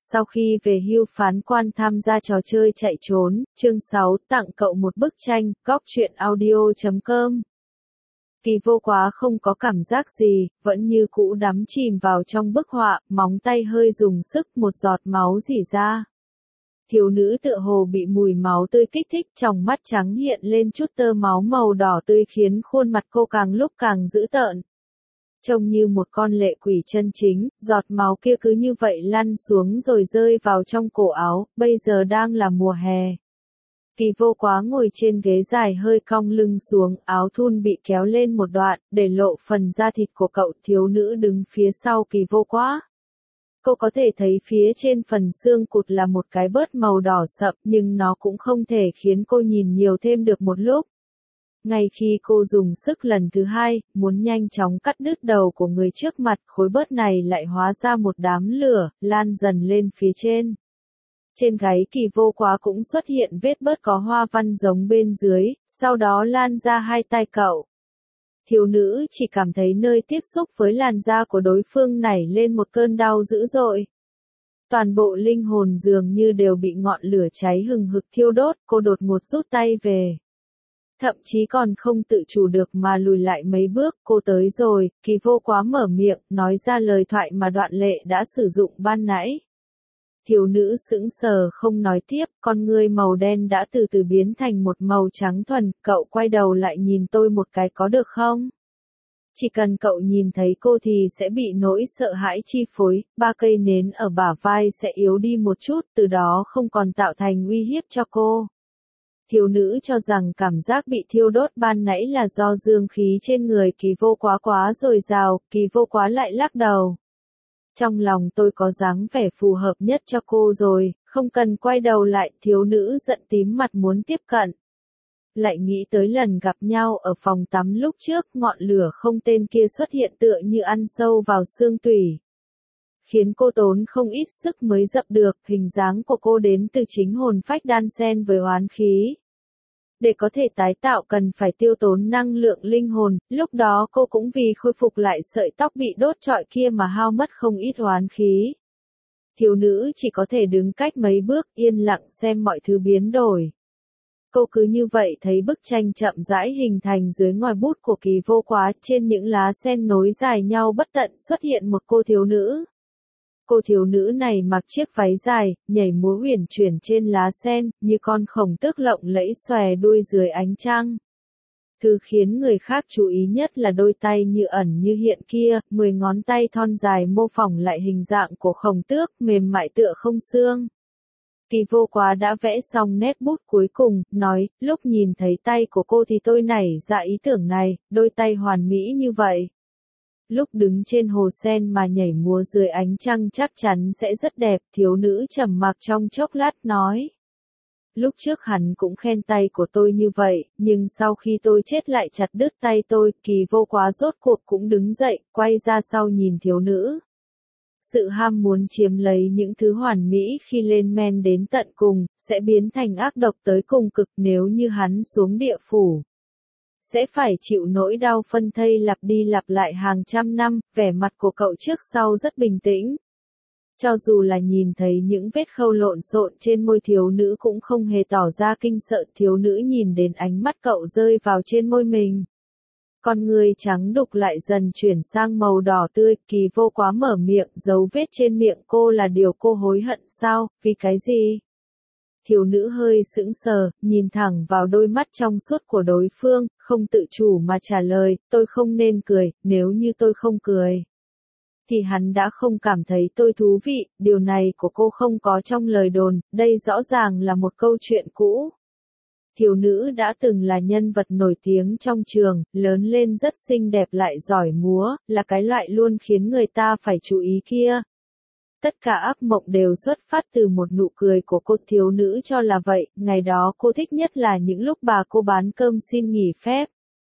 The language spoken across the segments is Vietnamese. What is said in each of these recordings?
Sau khi về hưu phán quan tham gia trò chơi chạy trốn, chương 6 tặng cậu một bức tranh, góc truyện audio.com. Kỳ Vô Quá không có cảm giác gì, vẫn như cũ đắm chìm vào trong bức họa, móng tay hơi dùng sức, một giọt máu rỉ ra. Thiếu nữ tựa hồ bị mùi máu tươi kích thích, trong mắt trắng hiện lên chút tơ máu màu đỏ tươi khiến khuôn mặt cô càng lúc càng dữ tợn. Trông như một con lệ quỷ chân chính, giọt máu kia cứ như vậy lăn xuống rồi rơi vào trong cổ áo, bây giờ đang là mùa hè. Kỳ Vô Quá ngồi trên ghế dài hơi cong lưng xuống, áo thun bị kéo lên một đoạn, để lộ phần da thịt của cậu. Thiếu nữ đứng phía sau Kỳ Vô Quá. Cô có thể thấy phía trên phần xương cụt là một cái bớt màu đỏ sậm, nhưng nó cũng không thể khiến cô nhìn nhiều thêm được một lúc. Ngay khi cô dùng sức lần thứ hai, muốn nhanh chóng cắt đứt đầu của người trước mặt, khối bớt này lại hóa ra một đám lửa, lan dần lên phía trên. Trên gáy Kỳ Vô Quá cũng xuất hiện vết bớt có hoa văn giống bên dưới, sau đó lan ra hai tay cậu. Thiếu nữ chỉ cảm thấy nơi tiếp xúc với làn da của đối phương nảy lên một cơn đau dữ dội. Toàn bộ linh hồn dường như đều bị ngọn lửa cháy hừng hực thiêu đốt, cô đột ngột rút tay về. Thậm chí còn không tự chủ được mà lùi lại mấy bước, cô tới rồi. Kỳ Vô Quá mở miệng, nói ra lời thoại mà Đoạn Lệ đã sử dụng ban nãy. Thiếu nữ sững sờ không nói tiếp, con ngươi màu đen đã từ từ biến thành một màu trắng thuần. Cậu quay đầu lại nhìn tôi một cái có được không? Chỉ cần cậu nhìn thấy cô thì sẽ bị nỗi sợ hãi chi phối, 3 cây nến ở bả vai sẽ yếu đi một chút, từ đó không còn tạo thành uy hiếp cho cô. Thiếu nữ cho rằng cảm giác bị thiêu đốt ban nãy là do dương khí trên người Kỳ Vô Quá quá dồi dào. Kỳ Vô Quá lại lắc đầu. Trong lòng tôi có dáng vẻ phù hợp nhất cho cô rồi, không cần quay đầu lại. Thiếu nữ giận tím mặt muốn tiếp cận. Lại nghĩ tới lần gặp nhau ở phòng tắm lúc trước, ngọn lửa không tên kia xuất hiện tựa như ăn sâu vào xương tủy. Khiến cô tốn không ít sức mới dập được. Hình dáng của cô đến từ chính hồn phách đan xen với oán khí. Để có thể tái tạo cần phải tiêu tốn năng lượng linh hồn, lúc đó cô cũng vì khôi phục lại sợi tóc bị đốt trọi kia mà hao mất không ít oán khí. Thiếu nữ chỉ có thể đứng cách mấy bước yên lặng xem mọi thứ biến đổi. Cô cứ như vậy thấy bức tranh chậm rãi hình thành dưới ngòi bút của Kỳ Vô Quá. Trên những lá sen nối dài nhau bất tận xuất hiện một cô thiếu nữ. Cô thiếu nữ này mặc chiếc váy dài, nhảy múa uyển chuyển trên lá sen, như con khổng tước lộng lẫy xòe đuôi dưới ánh trăng. Thứ khiến người khác chú ý nhất là đôi tay như ẩn như hiện kia, 10 ngón tay thon dài mô phỏng lại hình dạng của khổng tước, mềm mại tựa không xương. Kỳ Vô Quá đã vẽ xong nét bút cuối cùng, nói, lúc nhìn thấy tay của cô thì tôi nảy ra ý tưởng này, đôi tay hoàn mỹ như vậy. Lúc đứng trên hồ sen mà nhảy múa dưới ánh trăng chắc chắn sẽ rất đẹp. Thiếu nữ trầm mặc trong chốc lát nói. Lúc trước hắn cũng khen tay của tôi như vậy, nhưng sau khi tôi chết lại chặt đứt tay tôi. Kỳ Vô Quá rốt cuộc cũng đứng dậy, quay ra sau nhìn thiếu nữ. Sự ham muốn chiếm lấy những thứ hoàn mỹ khi lên men đến tận cùng, sẽ biến thành ác độc tới cùng cực. Nếu như hắn xuống địa phủ, sẽ phải chịu nỗi đau phân thây lặp đi lặp lại hàng trăm năm. Vẻ mặt của cậu trước sau rất bình tĩnh. Cho dù là nhìn thấy những vết khâu lộn xộn trên môi thiếu nữ cũng không hề tỏ ra kinh sợ. Thiếu nữ nhìn đến ánh mắt cậu rơi vào trên môi mình. Con người trắng đục lại dần chuyển sang màu đỏ tươi. Kỳ Vô Quá mở miệng, dấu vết trên miệng cô là điều cô hối hận sao, vì cái gì? Thiếu nữ hơi sững sờ, nhìn thẳng vào đôi mắt trong suốt của đối phương, không tự chủ mà trả lời, tôi không nên cười. Nếu như tôi không cười, thì hắn đã không cảm thấy tôi thú vị. Điều này của cô không có trong lời đồn, đây rõ ràng là một câu chuyện cũ. Thiếu nữ đã từng là nhân vật nổi tiếng trong trường, lớn lên rất xinh đẹp lại giỏi múa, là cái loại luôn khiến người ta phải chú ý kia. Tất cả ác mộng đều xuất phát từ một nụ cười của cô. Thiếu nữ cho là vậy, ngày đó cô thích nhất là những lúc bà cô bán cơm xin nghỉ phép.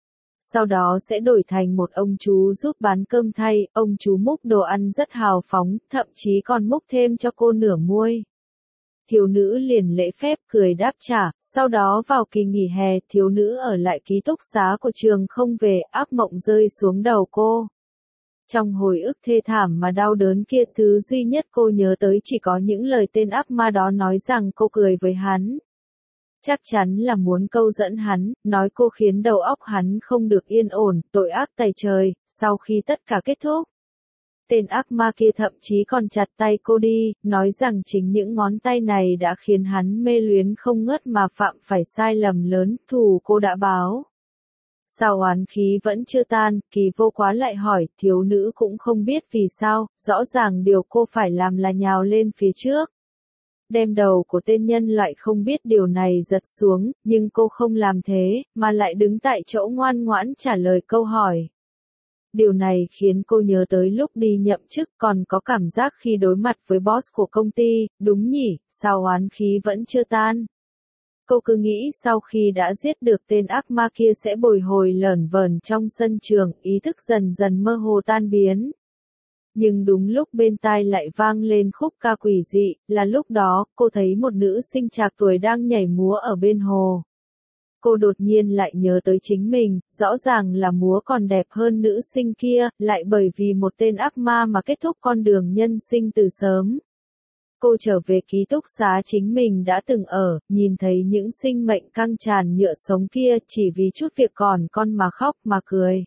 Sau đó sẽ đổi thành một ông chú giúp bán cơm thay, ông chú múc đồ ăn rất hào phóng, thậm chí còn múc thêm cho cô nửa muôi. Thiếu nữ liền lễ phép cười đáp trả. Sau đó vào kỳ nghỉ hè, thiếu nữ ở lại ký túc xá của trường không về, ác mộng rơi xuống đầu cô. Trong hồi ức thê thảm mà đau đớn kia, thứ duy nhất cô nhớ tới chỉ có những lời tên ác ma đó nói rằng cô cười với hắn. Chắc chắn là muốn câu dẫn hắn, nói cô khiến đầu óc hắn không được yên ổn, tội ác tày trời. Sau khi tất cả kết thúc, tên ác ma kia thậm chí còn chặt tay cô đi, nói rằng chính những ngón tay này đã khiến hắn mê luyến không ngớt mà phạm phải sai lầm lớn, thù cô đã báo. Sao oán khí vẫn chưa tan, Kỳ Vô Quá lại hỏi, thiếu nữ cũng không biết vì sao, rõ ràng điều cô phải làm là nhào lên phía trước. Đem đầu của tên nhân loại không biết điều này giật xuống, nhưng cô không làm thế, mà lại đứng tại chỗ ngoan ngoãn trả lời câu hỏi. Điều này khiến cô nhớ tới lúc đi nhậm chức, còn có cảm giác khi đối mặt với boss của công ty, đúng nhỉ, sao oán khí vẫn chưa tan. Cô cứ nghĩ sau khi đã giết được tên ác ma kia sẽ bồi hồi lởn vởn trong sân trường, ý thức dần dần mơ hồ tan biến. Nhưng đúng lúc bên tai lại vang lên khúc ca quỷ dị, là lúc đó, cô thấy một nữ sinh trạc tuổi đang nhảy múa ở bên hồ. Cô đột nhiên lại nhớ tới chính mình, rõ ràng là múa còn đẹp hơn nữ sinh kia, lại bởi vì một tên ác ma mà kết thúc con đường nhân sinh từ sớm. Cô trở về ký túc xá chính mình đã từng ở, nhìn thấy những sinh mệnh căng tràn nhựa sống kia chỉ vì chút việc còn con mà khóc mà cười.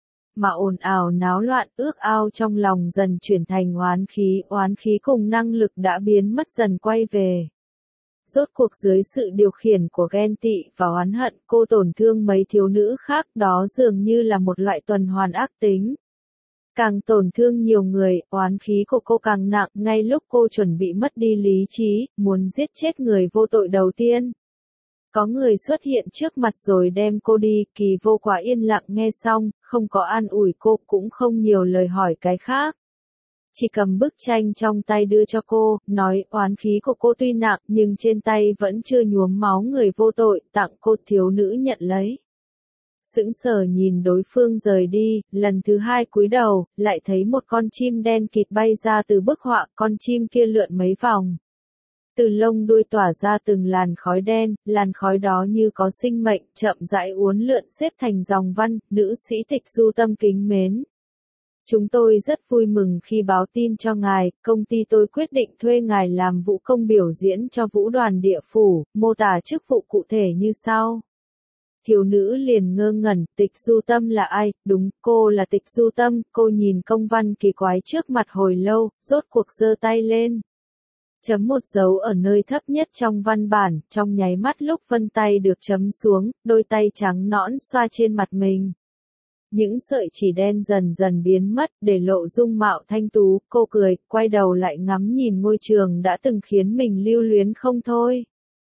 Mà ồn ào náo loạn, ước ao trong lòng dần chuyển thành oán khí cùng năng lực đã biến mất dần quay về. Rốt cuộc dưới sự điều khiển của ghen tị và oán hận, cô tổn thương mấy thiếu nữ khác, đó dường như là một loại tuần hoàn ác tính. Càng tổn thương nhiều người, oán khí của cô càng nặng, ngay lúc cô chuẩn bị mất đi lý trí, muốn giết chết người vô tội đầu tiên. Có người xuất hiện trước mặt rồi đem cô đi, Kỳ Vô Quá yên lặng nghe xong, không có an ủi cô, cũng không nhiều lời hỏi cái khác. Chỉ cầm bức tranh trong tay đưa cho cô, nói oán khí của cô tuy nặng nhưng trên tay vẫn chưa nhuốm máu người vô tội, tặng cô. Thiếu nữ nhận lấy. Sững sờ nhìn đối phương rời đi, lần thứ hai cúi đầu, lại thấy một con chim đen kịt bay ra từ bức họa, con chim kia lượn mấy vòng. Từ lông đuôi tỏa ra từng làn khói đen, làn khói đó như có sinh mệnh, chậm rãi uốn lượn xếp thành dòng văn, nữ sĩ Tịch Du tâm kính mến. Chúng tôi rất vui mừng khi báo tin cho ngài, công ty tôi quyết định thuê ngài làm vũ công biểu diễn cho vũ đoàn địa phủ, mô tả chức vụ cụ thể như sau. Thiếu nữ liền ngơ ngẩn, Tịch Du Tâm là ai? Đúng, cô là Tịch Du Tâm. Cô nhìn công văn kỳ quái trước mặt hồi lâu, rốt cuộc giơ tay lên. Chấm một dấu ở nơi thấp nhất trong văn bản, trong nháy mắt lúc vân tay được chấm xuống, đôi tay trắng nõn xoa trên mặt mình. Những sợi chỉ đen dần dần biến mất, để lộ dung mạo thanh tú, cô cười, quay đầu lại ngắm nhìn ngôi trường đã từng khiến mình lưu luyến không thôi.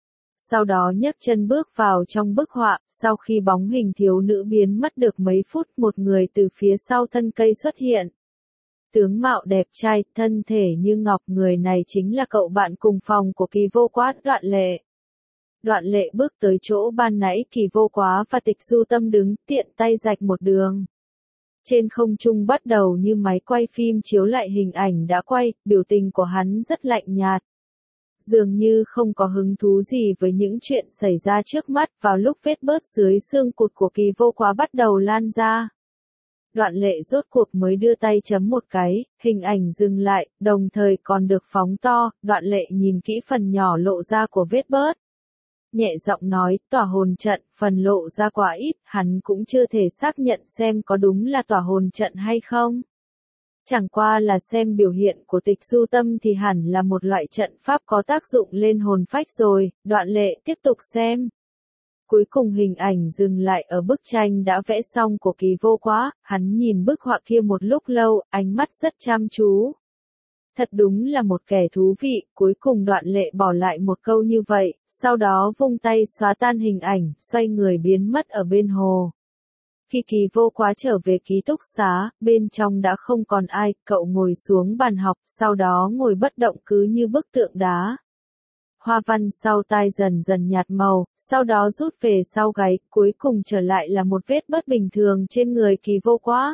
Sau đó nhấc chân bước vào trong bức họa, sau khi bóng hình thiếu nữ biến mất được mấy phút, một người từ phía sau thân cây xuất hiện. Tướng mạo đẹp trai, thân thể như ngọc, người này chính là cậu bạn cùng phòng của Kỳ Vô Quá, Đoạn Lệ. Đoạn Lệ bước tới chỗ ban nãy Kỳ Vô Quá và Tịch Du Tâm đứng, tiện tay rạch một đường. Trên không trung bắt đầu như máy quay phim chiếu lại hình ảnh đã quay, biểu tình của hắn rất lạnh nhạt. Dường như không có hứng thú gì với những chuyện xảy ra trước mắt, vào lúc vết bớt dưới xương cụt của Kỳ Vô Quá bắt đầu lan ra. Đoạn Lệ rốt cuộc mới đưa tay chấm một cái, hình ảnh dừng lại, đồng thời còn được phóng to, Đoạn Lệ nhìn kỹ phần nhỏ lộ ra của vết bớt. Nhẹ giọng nói, tỏa hồn trận, phần lộ ra quá ít, hắn cũng chưa thể xác nhận xem có đúng là tỏa hồn trận hay không. Chẳng qua là xem biểu hiện của Tịch Du Tâm thì hẳn là một loại trận pháp có tác dụng lên hồn phách rồi. Đoạn Lệ tiếp tục xem. Cuối cùng hình ảnh dừng lại ở bức tranh đã vẽ xong của Kỳ Vô Quá, hắn nhìn bức họa kia một lúc lâu, ánh mắt rất chăm chú. Thật đúng là một kẻ thú vị, cuối cùng Đoạn Lệ bỏ lại một câu như vậy, sau đó vung tay xóa tan hình ảnh, xoay người biến mất ở bên hồ. Khi Kỳ Vô Quá trở về ký túc xá, bên trong đã không còn ai, cậu ngồi xuống bàn học, sau đó ngồi bất động cứ như bức tượng đá. Hoa văn sau tai dần dần nhạt màu, sau đó rút về sau gáy, cuối cùng trở lại là một vết bất bình thường trên người Kỳ Vô Quá.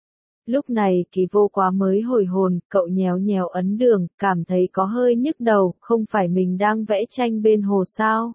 Lúc này Kỳ Vô Quá mới hồi hồn, cậu nhéo nhéo ấn đường, cảm thấy có hơi nhức đầu, không phải mình đang vẽ tranh bên hồ sao?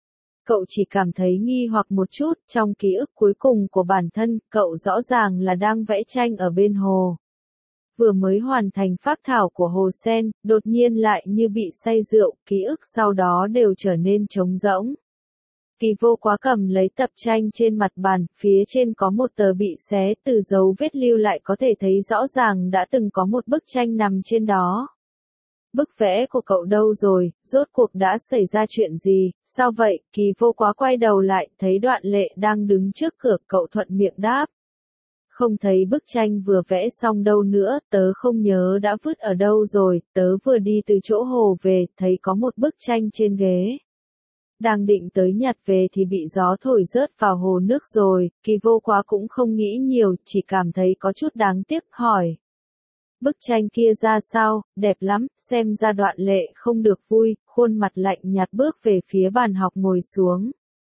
Cậu chỉ cảm thấy nghi hoặc một chút, trong ký ức cuối cùng của bản thân, cậu rõ ràng là đang vẽ tranh ở bên hồ. Vừa mới hoàn thành phác thảo của Hồ Sen, đột nhiên lại như bị say rượu, ký ức sau đó đều trở nên trống rỗng. Kỳ Vô Quá cầm lấy tập tranh trên mặt bàn, phía trên có một tờ bị xé, từ dấu vết lưu lại có thể thấy rõ ràng đã từng có một bức tranh nằm trên đó. Bức vẽ của cậu đâu rồi, rốt cuộc đã xảy ra chuyện gì, sao vậy? Kỳ Vô Quá quay đầu lại, thấy Đoạn Lệ đang đứng trước cửa, cậu thuận miệng đáp. Không thấy bức tranh vừa vẽ xong đâu nữa, tớ không nhớ đã vứt ở đâu rồi, tớ vừa đi từ chỗ hồ về, thấy có một bức tranh trên ghế. Đang định tới nhặt về thì bị gió thổi rớt vào hồ nước rồi, Kỳ Vô Quá cũng không nghĩ nhiều, chỉ cảm thấy có chút đáng tiếc, hỏi. Bức tranh kia ra sao, đẹp lắm, xem ra Đoạn Lệ không được vui, khuôn mặt lạnh nhạt bước về phía bàn học ngồi xuống.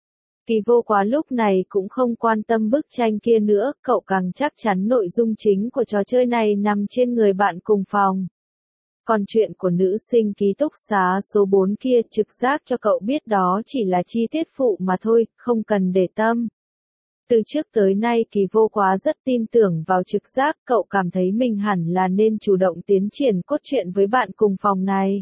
Kỳ Vô Quá lúc này cũng không quan tâm bức tranh kia nữa, cậu càng chắc chắn nội dung chính của trò chơi này nằm trên người bạn cùng phòng. Còn chuyện của nữ sinh ký túc xá số 4 kia, trực giác cho cậu biết đó chỉ là chi tiết phụ mà thôi, không cần để tâm. Từ trước tới nay Kỳ Vô Quá rất tin tưởng vào trực giác, cậu cảm thấy mình hẳn là nên chủ động tiến triển cốt truyện với bạn cùng phòng này.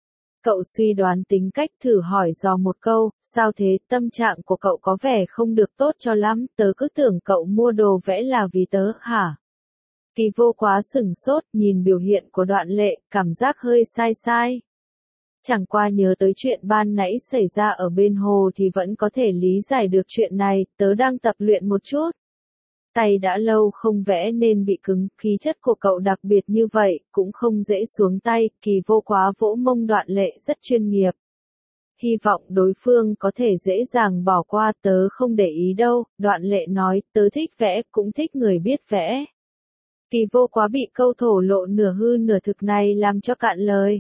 Cậu suy đoán tính cách, thử hỏi dò một câu, sao thế, tâm trạng của cậu có vẻ không được tốt cho lắm, tớ cứ tưởng cậu mua đồ vẽ là vì tớ, hả? Kỳ Vô Quá sửng sốt, nhìn biểu hiện của Đoạn Lệ, cảm giác hơi sai sai. Chẳng qua nhớ tới chuyện ban nãy xảy ra ở bên hồ thì vẫn có thể lý giải được chuyện này, tớ đang tập luyện một chút. Tay đã lâu không vẽ nên bị cứng, khí chất của cậu đặc biệt như vậy, cũng không dễ xuống tay, Kỳ Vô Quá vỗ mông Đoạn Lệ rất chuyên nghiệp. Hy vọng đối phương có thể dễ dàng bỏ qua, tớ không để ý đâu, Đoạn Lệ nói, tớ thích vẽ, cũng thích người biết vẽ. Kỳ Vô Quá bị câu thổ lộ nửa hư nửa thực này làm cho cạn lời.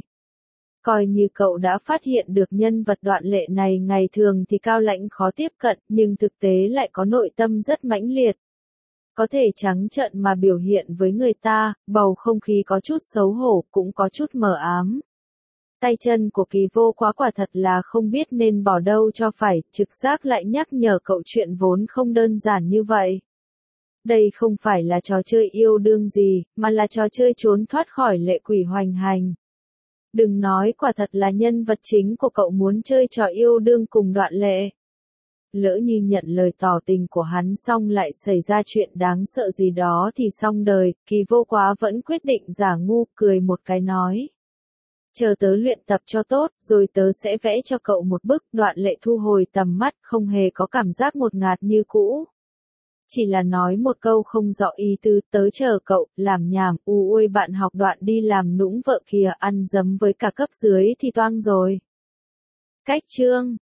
Coi như cậu đã phát hiện được nhân vật Đoạn Lệ này ngày thường thì cao lãnh khó tiếp cận, nhưng thực tế lại có nội tâm rất mãnh liệt. Có thể trắng trợn mà biểu hiện với người ta, bầu không khí có chút xấu hổ, cũng có chút mờ ám. Tay chân của Kỳ Vô Quá quả thật là không biết nên bỏ đâu cho phải, trực giác lại nhắc nhở cậu chuyện vốn không đơn giản như vậy. Đây không phải là trò chơi yêu đương gì, mà là trò chơi trốn thoát khỏi lệ quỷ hoành hành. Đừng nói quả thật là nhân vật chính của cậu muốn chơi trò yêu đương cùng Đoạn Lệ. Lỡ như nhận lời tỏ tình của hắn xong lại xảy ra chuyện đáng sợ gì đó thì xong đời, Kỳ Vô Quá vẫn quyết định giả ngu, cười một cái nói. Chờ tớ luyện tập cho tốt, rồi tớ sẽ vẽ cho cậu một bức. Đoạn Lệ thu hồi tầm mắt, không hề có cảm giác ngột ngạt như cũ. Chỉ là nói một câu không rõ ý tứ, tớ chờ cậu, làm nhảm, ui bạn học Đoạn đi làm nũng vợ kìa, ăn dấm với cả cấp dưới thì toang rồi. Cách chương